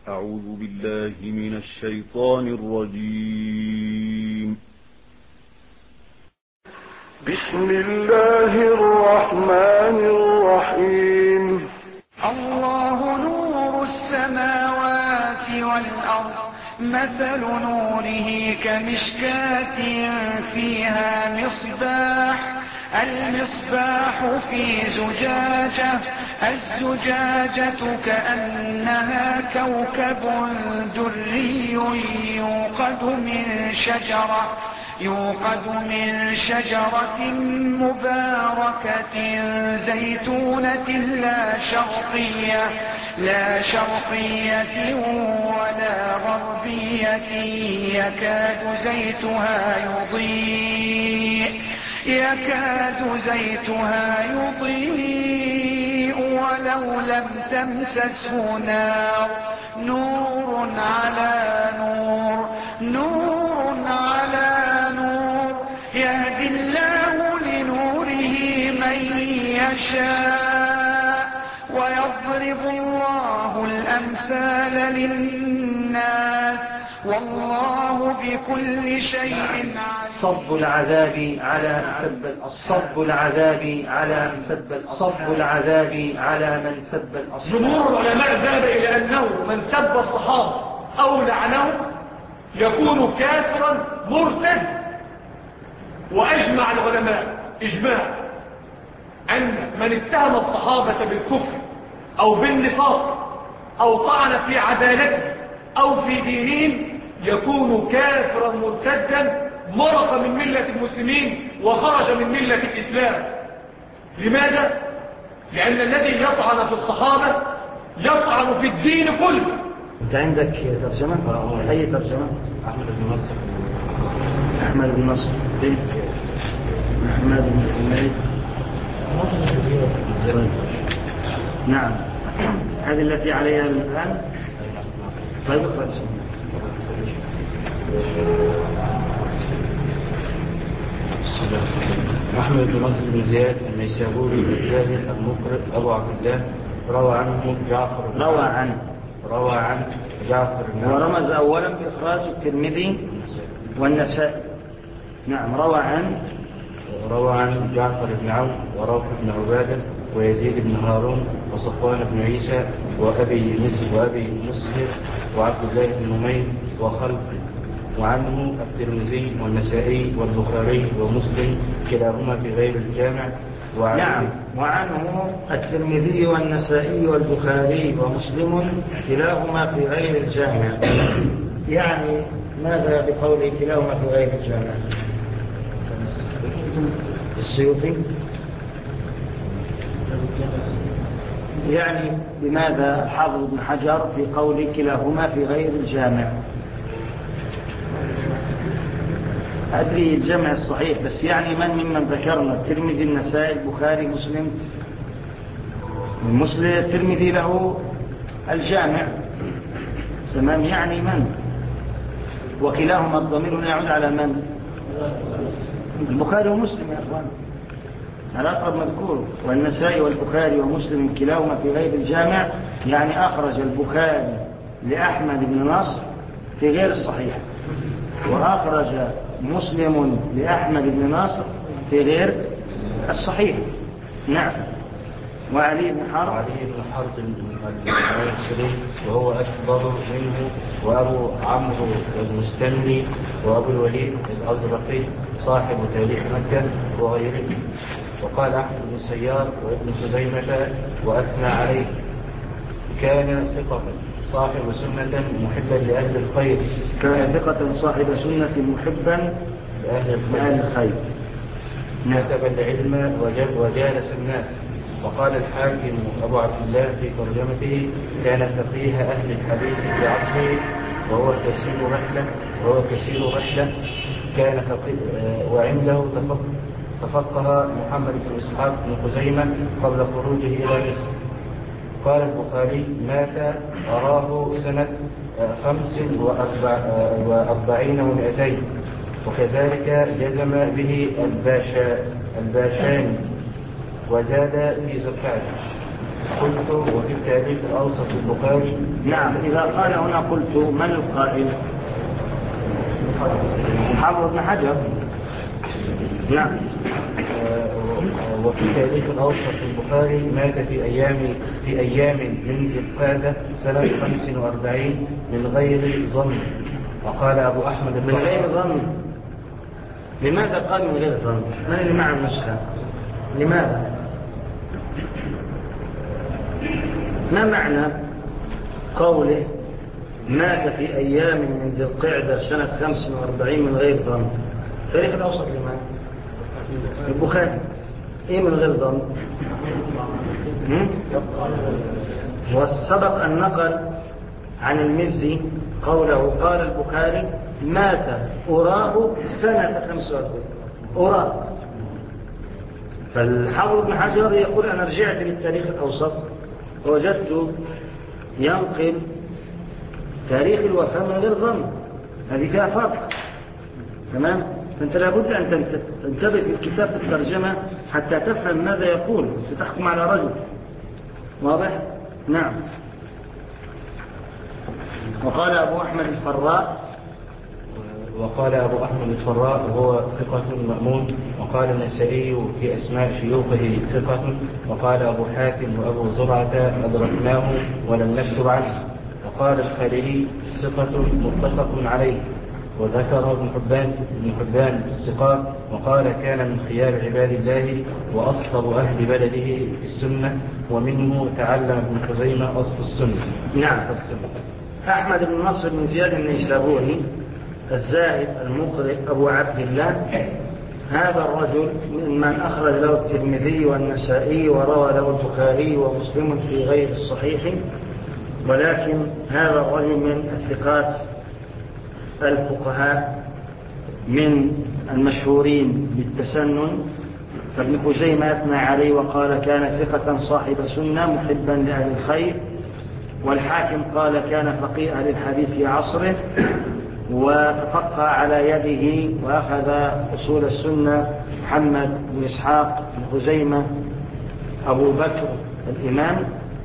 أعوذ بالله من الشيطان الرجيم. بسم الله الرحمن الرحيم. الله نور السماوات والأرض، مثل نوره كمشكاة فيها مصباح، المصباح في زجاجة، الزجاجة كأنها كوكب دري يوقد من شجرة مباركة زيتونة لا شرقية ولا غربية، يكاد زيتها يضيء ولو لم تمسسه نار، نور على نور، يهدي الله لنوره من يشاء، ويضرب الله الأمثال للناس، والله بكل شيء عليم. صب العذاب على من سب الأصحاب. جمهور العلماء ذهب إلى أنه من سب الصحابة أو لعنهم يكون كافرا مرتد، وأجمع العلماء إجماع أن من اتهم الصحابة بالكفر أو بالنفاق أو طعن في عدالته أو في دينهم يكون كافرا مرتدا، مرق من ملة المسلمين وخرج من ملة الإسلام. لماذا؟ لأن الذي يطعن في الصحابة يطعن في الدين كله. أنت عندك ترجمة؟ أي ترجمة؟ أحمد بن نصر بن أحمد بن حميد. نعم، هذه التي عليها الآن. طيب أحمد بن نصر بن زياد النيسابوري الزاهد المقرئ أبو عبد الله روى عنه جعفر ورمز أولا بإخراج الترمذي والنسائي. نعم، روى عن جعفر بن عون وروح بن عبادة ويزيد بن هارون وصفوان بن عيسى وأبي مسهر وعبد الله بن نمير وخلق، وعنه الترمذي والنسائي والبخاري ومسلم كلاهما في غير الجامع. وعنه الترمذي والنسائي والبخاري ومسلم كلاهما في غير الجامع. يعني ماذا بقوله كلاهما في غير الجامع؟ السيوطي يعني بماذا الحافظ ابن حجر في قول كلاهما في غير الجامع؟ أدري الجمع الصحيح، بس يعني ممن ذكرنا؟ الترمذي، النسائي، البخاري، مسلم. الترمذي له الجامع، تمام، يعني من؟ وكلاهما الضمير يعود على من؟ البخاري ومسلم يا أخوان، على أقرب مذكور. والنسائي والبخاري ومسلم كلاهما في غير الجامع، يعني أخرج البخاري لأحمد بن نصر في غير الصحيح، وأخرج مسلم لأحمد بن نصر في غير الصحيح. نعم. وعلي بن حرب المصري وهو أكبر منه، وأبو عمرو المستني، وأبو الوليد الأزرقي صاحب تاريخ مكة وغيره. وقال أحمد بن السيار وابن خزيمة وأثنى عليه: كان ثقة صاحب سنة محبا لأهل الخير. كتب العلم وجالس الناس. وقال الحاكم أبو عبد الله في ترجمته: كان فقيه أهل الحديث في عصره وهو كثير رحلة. كان فقيه وعنده تفقه محمد بن إسحاق بن خزيمة قبل خروجه إلى مصر. قال البخاري: مات أراه سنة 45 و200. وكذلك جزم به الباشاني وزاد في زكاة. قلت: وفي التاريخ أوسط البخاري. نعم. إذا قال هنا قلت من القائل؟ حافظ بن حجر. نعم. وفي تاريخ الأوسط البخاري مات في أيام من ذي القعدة سنة 45 من غير ظن. وقال أبو أحمد من غير ظن. لماذا قال من غير ظن؟ من اللي مع النسخة؟ لماذا؟ ما معنى قوله مات في أيام من ذي القعدة سنة 45 من غير ظن؟ تاريخ الأوسط لماذا؟ البخاري. إيه من غير ظن؟ وسبق أن نقل عن المزي قوله قال البخاري مات أراه سنة 45. أراه. فالحافظ بن حجر يقول أنا رجعت للتاريخ الأوسط ووجدت ينقل تاريخ الوفاة من غير ظن. هذه فيها فرق. تمام؟ فأنت لابد أن تنتبه في الكتاب في الترجمة حتى تفهم ماذا يقول. ستحكم على رجل. واضح؟ نعم. وقال أبو أحمد الفراء وهو ثقة مأمون. وقال النسائي في أسماء شيوخه ثقة. وقال أبو حاتم وأبو زرعة أدركناه ولم نكتب عنه. وقال الخليلي ثقة متفق عليه. وذكر ابن حبان الثقات. وقال كان من خيار عباد الله وأصلب أهل بلده في السنة ومنه تعلم ابن خزيمة أصل السنة. نعم. أحمد بن نصر بن زياد النيسابوري الزاهد المقرئ أبو عبد الله. هذا الرجل ممن أخرج له الترمذي والنسائي وروى له البخاري ومسلم في غير الصحيح. ولكن هذا الرجل من الثقات الفقهاء من المشهورين بالتسنن. فابن خزيمة أثنى عليه وقال كان ثقة صاحب سنة محبا لأهل الخير. والحاكم قال كان فقيه أهل الحديث في عصره وتفقه على يده وأخذ أصول السنة محمد بن إسحاق بن خزيمة أبو بكر الإمام.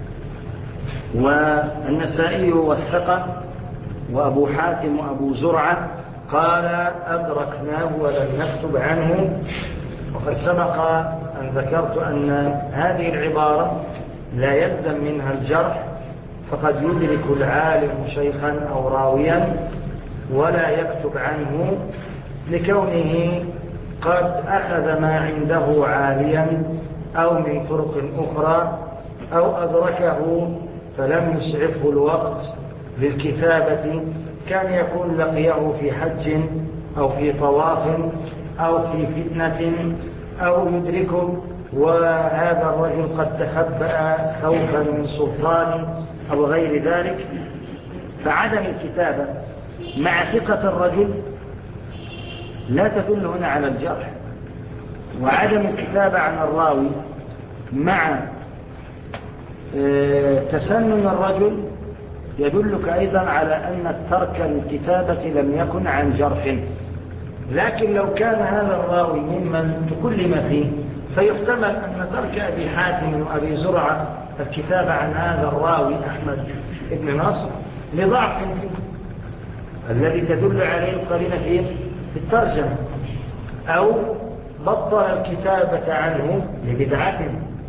والنسائي والثقة وأبو حاتم وأبو زرعة قال أدركناه ولم نكتب عنه. وقد سبق أن ذكرت أن هذه العبارة لا يلزم منها الجرح. فقد يدرك العالم شيخا أو راويا ولا يكتب عنه لكونه قد أخذ ما عنده عاليا أو من طرق أخرى أو أدركه فلم يسعفه الوقت للكتابة. كان يكون لقيه في حج أو في طواف أو في فتنة أو يدركه وهذا الرجل قد تخبأ خوفا من سلطان أو غير ذلك. فعدم الكتابة مع ثقة الرجل لا تدل هنا على الجرح. وعدم الكتابة عن الراوي مع تسنن الرجل يدلك أيضا على أن ترك الكتابة لم يكن عن جرح. لكن لو كان هذا الراوي ممن تكلم فيه فيحتمل أن ترك أبي حاتم وأبي زرعة الكتابة عن هذا الراوي أحمد بن نصر لضعف فيه الذي تدل عليه القرينة في الترجمة أو بطل الكتابة عنه لبدعة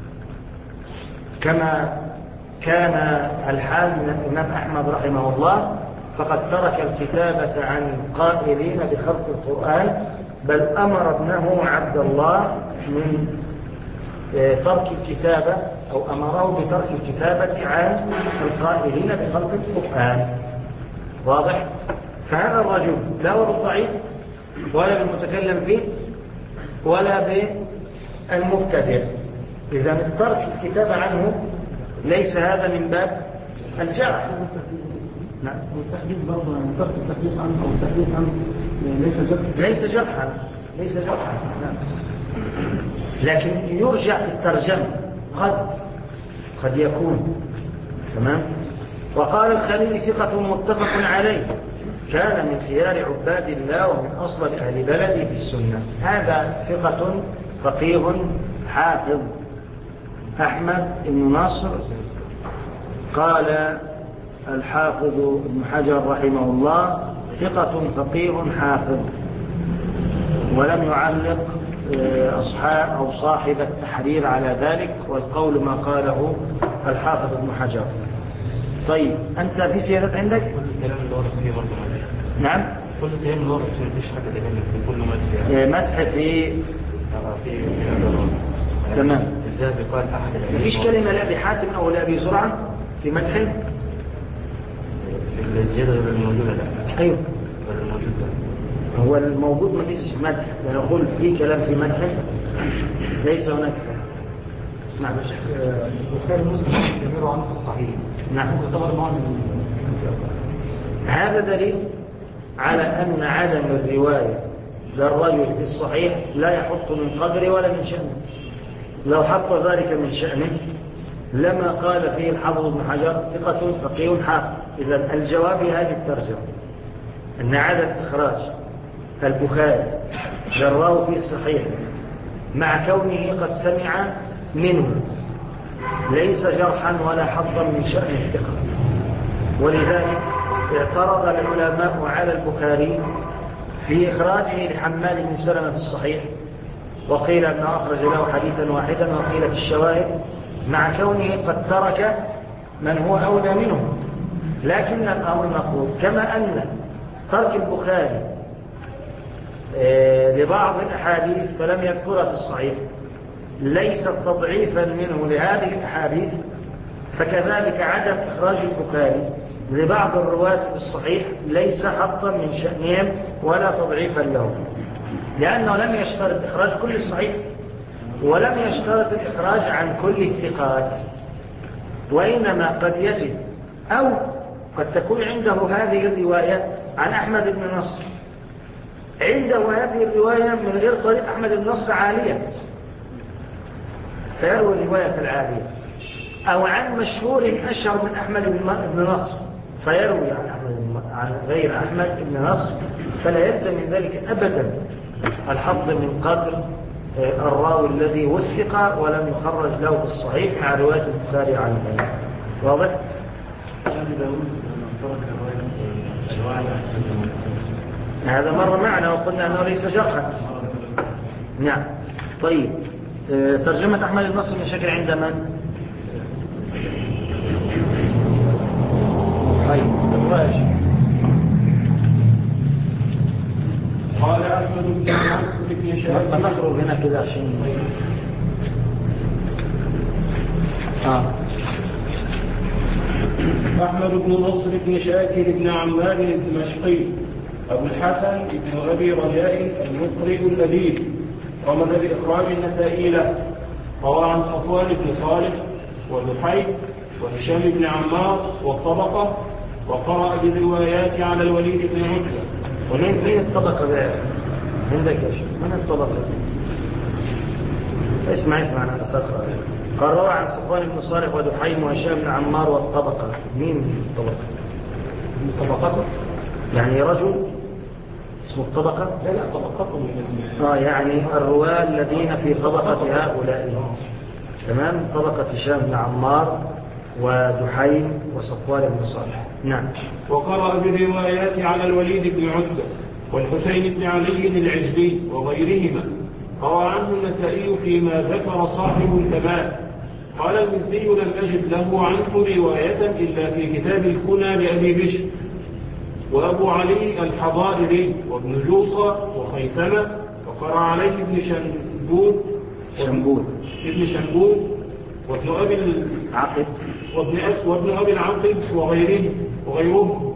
كما كان الحال من الإمام أحمد رحمه الله. فقد ترك الكتابة عن قائلين بخلق القرآن بل أمر ابنه عبد الله من ترك الكتابة أو أمره بترك الكتابة عن القائلين بخلق القرآن. واضح؟ فهذا الرجل لا هو بالضعيف ولا بالمتكلم فيه ولا بالمبتدع. إذا ترك الكتابة عنه ليس هذا من باب الجرح. نعم. والتحديث برضه ترك التحديث عنه أو التحديث عنه ليس جرحا. نعم. لكن يرجع في الترجمة قد يكون. تمام. وقال الخليل ثقة متفق عليه كان من خيار عباد الله ومن أصل أهل بلده في السنة. هذا ثقة فقيه حافظ أحمد بن نصر قال الحافظ ابن حجر رحمه الله ثقة فقيه حافظ، ولم يعلق أصحاب أو صاحب التحرير على ذلك، والقول ما قاله الحافظ ابن حجر. طيب أنت في سيادة عندك؟ كل الكلام اللي ورد فيه برضه نعم، كل الكلام اللي ورد فيه مفيش حاجة تانية في كل مدح مدح في تمام. الذهبي قال أحد العلماء مفيش كلمة لأبي حاتم أو لأبي زرعة في مدحه؟ في الزيادة غير الموجودة لا. أيوه غير الموجودة. هو الموجود ما فيش مدح، نقول في كلام في مدحه ليس هناك. نعم. البخاري ومسلم يعتبروا عنه الصحيح. نعم. يعتبر نوع من هذا دليل على أن عدم الرواية للرجل في الصحيح لا يحط من قدره ولا من شأنه. لو حط ذلك من شأنه لما قال فيه الحافظ ابن حجر ثقة فقيه حافظ. إذا الجواب هذه الترجمة أن عدم إخراج البخاري للراوي في الصحيح مع كونه قد سمع منه ليس جرحا ولا حظا من شأن الثقة. ولذلك اعترض العلماء على البخاري في إخراجه لحمال بن سلمة في الصحيح، وقيل أنه أخرج له حديثا واحدا، وقيل في الشواهد مع كونه قد ترك من هو أولى منه. لكن الأمر مقبول، كما أن ترك البخاري لبعض الأحاديث فلم يذكرها في الصحيح ليس تضعيفا منه لهذه الأحاديث، فكذلك عدم إخراج البخاري لبعض الرواة في الصحيح ليس حطا من شأنهم ولا تضعيفا لهم، لأنه لم يشترط إخراج كل الصحيح ولم يشترط الإخراج عن كل الثقات، وإنما قد يجد أو قد تكون عنده هذه الرواية عن أحمد بن نصر، عنده هذه الرواية من غير طريق أحمد بن نصر عالية فيروي الرواية العالية، أو عن مشهور أشهر من أحمد بن نصر فيروي عن غير أحمد بن نصر، فلا يلزم من ذلك أبدا الحظ من قدر الراوي الذي وثق ولم يخرج له في الصحيح مع رواية البخاري عنه. واضح؟ هذا مر معنا وقلنا أنه ليس جرحا. نعم. طيب ترجمة أحمد بن نصر من شكل عند من؟ قال أحمد بن نصر بن شاكر ما نخرج هنا كذا عشان أحمد بن نصر بن شاكر بن عمار الدمشقي أبو الحسن بن أبي رجاء المقرئ الأديب، قام بإخراج النسائي له. روى عن صفوان بن صالح ودحيم وهشام بن عمار والطبقة، وقرأ بالروايات على الوليد بن عتبة. ومن الطبقة بقى عندك يا شيخ؟ من الطبقة؟ اسمع أنا أسخر. قال روى عن صفوان بن صالح ودحيم وهشام بن عمار والطبقة. مين الطبقة؟ من طبقته يعني رجل اسمه الطبقة؟ لا طبقته من يعني الرواة الذين في طبقة هؤلاء. تمام. طبقة هشام بن عمار ودحيم وصفوان بن صالح. نعم. وقرأ بالروايات على الوليد بن عتبة والحسين بن علي العزبي وغيرهما. روى عنه النسائي فيما ذكر صاحب الكمال. قال المزي لم أجد له عنه رواية إلا في كتاب الكنى لأبي بشر وأبو علي الحضائري وابن جوصة وخيثمة، وقرأ عليه ابن شنبود وابن أبي العقد وابن أبي العقد وغيرهم.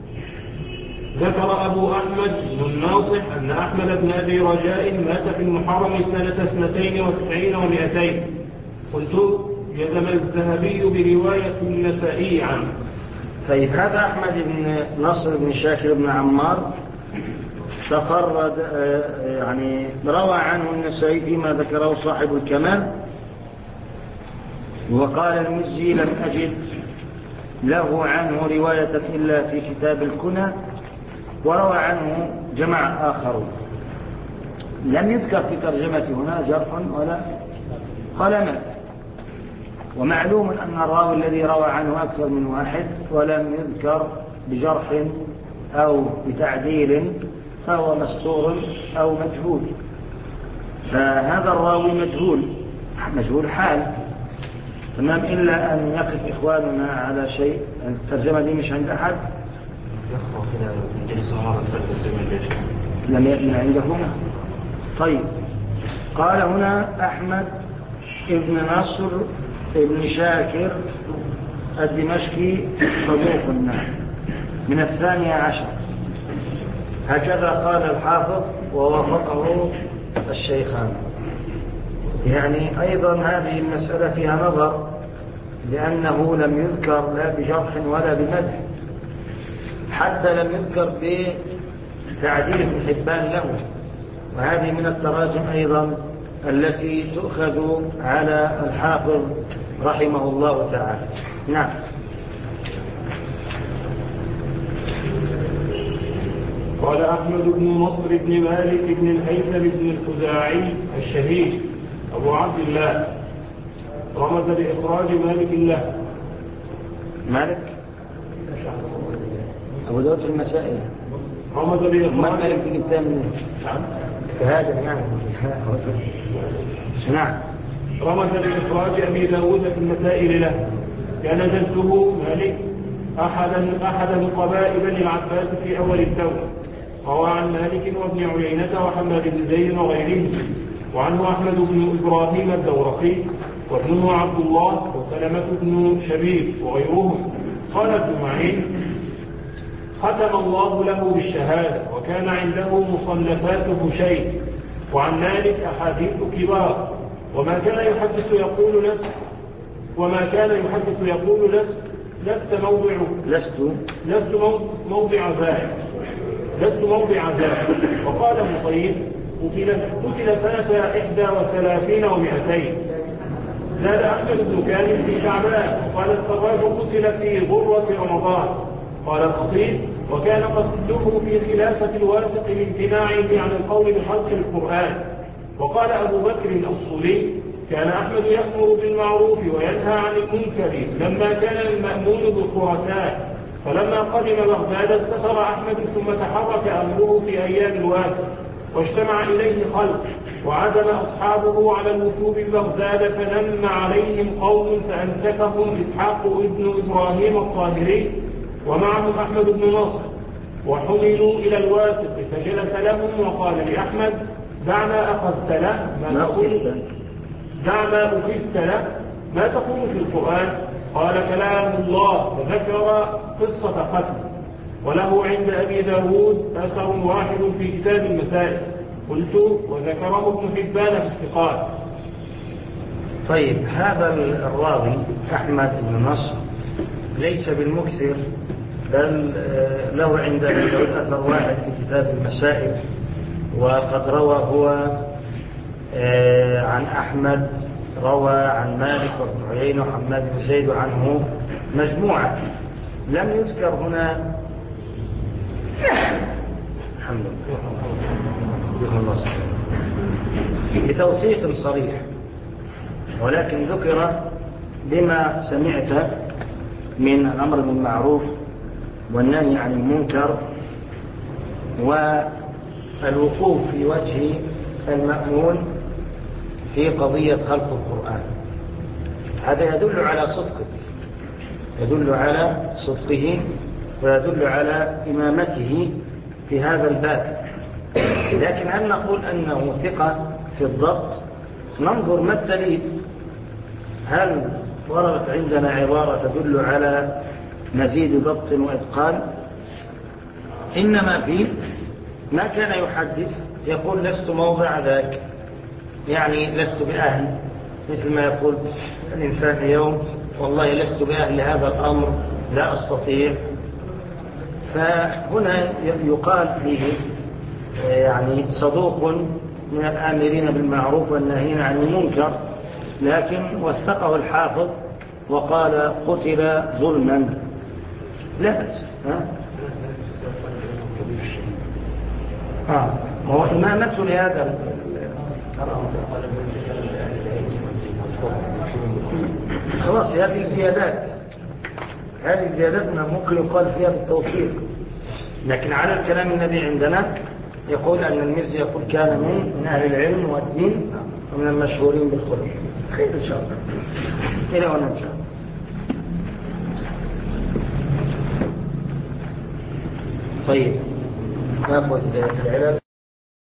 ذكر أبو أحمد بن الناصح أن أحمد بن أبي رجاء مات في المحرم سنة 92 و200. قلت جزم الذهبي برواية النسائي عنه. طيب هذا أحمد بن نصر بن شاكر بن عمار تفرد يعني روى عنه النسائي فيما ذكره صاحب الكمال. وقال المزي لم أجد له عنه رواية إلا في كتاب الكنى، وروى عنه جماعة آخرون. لم يذكر في ترجمة هنا جرح ولا قلمات. ومعلوم أن الراوي الذي روى عنه أكثر من واحد ولم يذكر بجرح أو بتعديل فهو مستور أو مجهول، فهذا الراوي مجهول حال. تمام. إلا أن يقف إخواننا على شيء. الترجمة دي مش عند أحد؟ لم يأتي عندهم. طيب، قال هنا أحمد ابن نصر ابن شاكر الدمشقي صدوق من 12، هكذا قال الحافظ ووافقه الشيخان. يعني أيضا هذه المسألة فيها نظر، لأنه لم يذكر لا بجرح ولا بمدح، حتى لم يذكر بتعديل ابن حبان له، وهذه من التراجم أيضا التي تؤخذ على الحافظ رحمه الله تعالى. نعم. قال أحمد بن نصر بن مالك بن الهيثم بن الخزاعي الشهيد أبو عبد الله رمز بإخراج مالك له. مالك أبو داود في المسائل رمز بإخراج مالك في كتاب هذا يعني. نعم. رمز بإخراج أبي داود في المسائل له. كان جده مالك أحد نقباء بني العباس في أول الدولة. روى عن مالك وابن عيينة وحماد بن زيد وغيرهم، وعنه أحمد بن إبراهيم الدورقي وابنه عبد الله وسلمة بن شبيب وغيرهم. قال ابن معين: ختم الله له بالشهادة، وكان عنده مصنفاته شيء. وعن مالك أحاديث كبار، وما كان يحدث يقول لست موضع ذلك. وقال مطيب: قتل سنة 31 و200. زاد أحمد بن كامل في شعبان. وقال السراج: قتل في غرة رمضان. قال الخطيب: وكان قتله في خلافة الواثق لامتناعه عن القول بخلق القرآن. وقال أبو بكر الأصولي: كان أحمد يأمر بالمعروف وينهى عن المنكر لما كان المأمون بالخرساء، فلما قدم بغداد استثر أحمد ثم تحرك أمره في أيام الواثق، واجتمع إليه خلق، وعزم أصحابه على الوثوب ببغداد، فنم عليهم قوم فأمسكهم إسحاق ابن إبراهيم الطاهري ومعهم أحمد بن نصر، وحملوا إلى الواثق، فجلس لهم وقال لأحمد: دع ما أخذت له ما تقول في القرآن. قال: كلام الله. وذكر قصة قتل. وله عند أبي داود أثر واحد في كتاب المسائل. قلت: وذكره ابن حبان في الثقات. طيب، هذا الراوي أحمد بن نصر ليس بالمكثر، بل له عند أبي داود أثر واحد في كتاب المسائل، وقد روى هو عن أحمد، روى عن مالك وابن عيينة وحماد بن زيد وعنه مجموعة. لم يذكر هنا الحمد لله بتوثيق صريح، ولكن ذكر بما سمعت من الأمر بالمعروف والنهي عن المنكر والوقوف في وجه المأمون في قضية خلق القرآن. هذا يدل على صدقه ويدل على إمامته في هذا الباب. لكن هل نقول أنه ثقة في الضبط؟ ننظر ما الدليل. هل وردت عندنا عبارة تدل على مزيد ضبط وإتقان؟ إنما فيه ما كان يحدث يقول: لست موضع ذاك، يعني لست بأهل، مثل ما يقول الإنسان اليوم: والله لست بأهل هذا الأمر، لا أستطيع. فهنا يقال فيه يعني صدوق من الآمرين بالمعروف والناهين عن المنكر، لكن وثقه الحافظ وقال: قتل ظلما. لا بأس. هو إمامته لهذا خلاص هذه الزيادات ممكن يقال فيها بالتوفيق، لكن على الكلام الذي عندنا يقول أن المزي يقول كان من أهل العلم والدين ومن المشهورين بالخلق. خير إن شاء الله. إلى هنا إن شاء الله. طيب نأخذ العلل.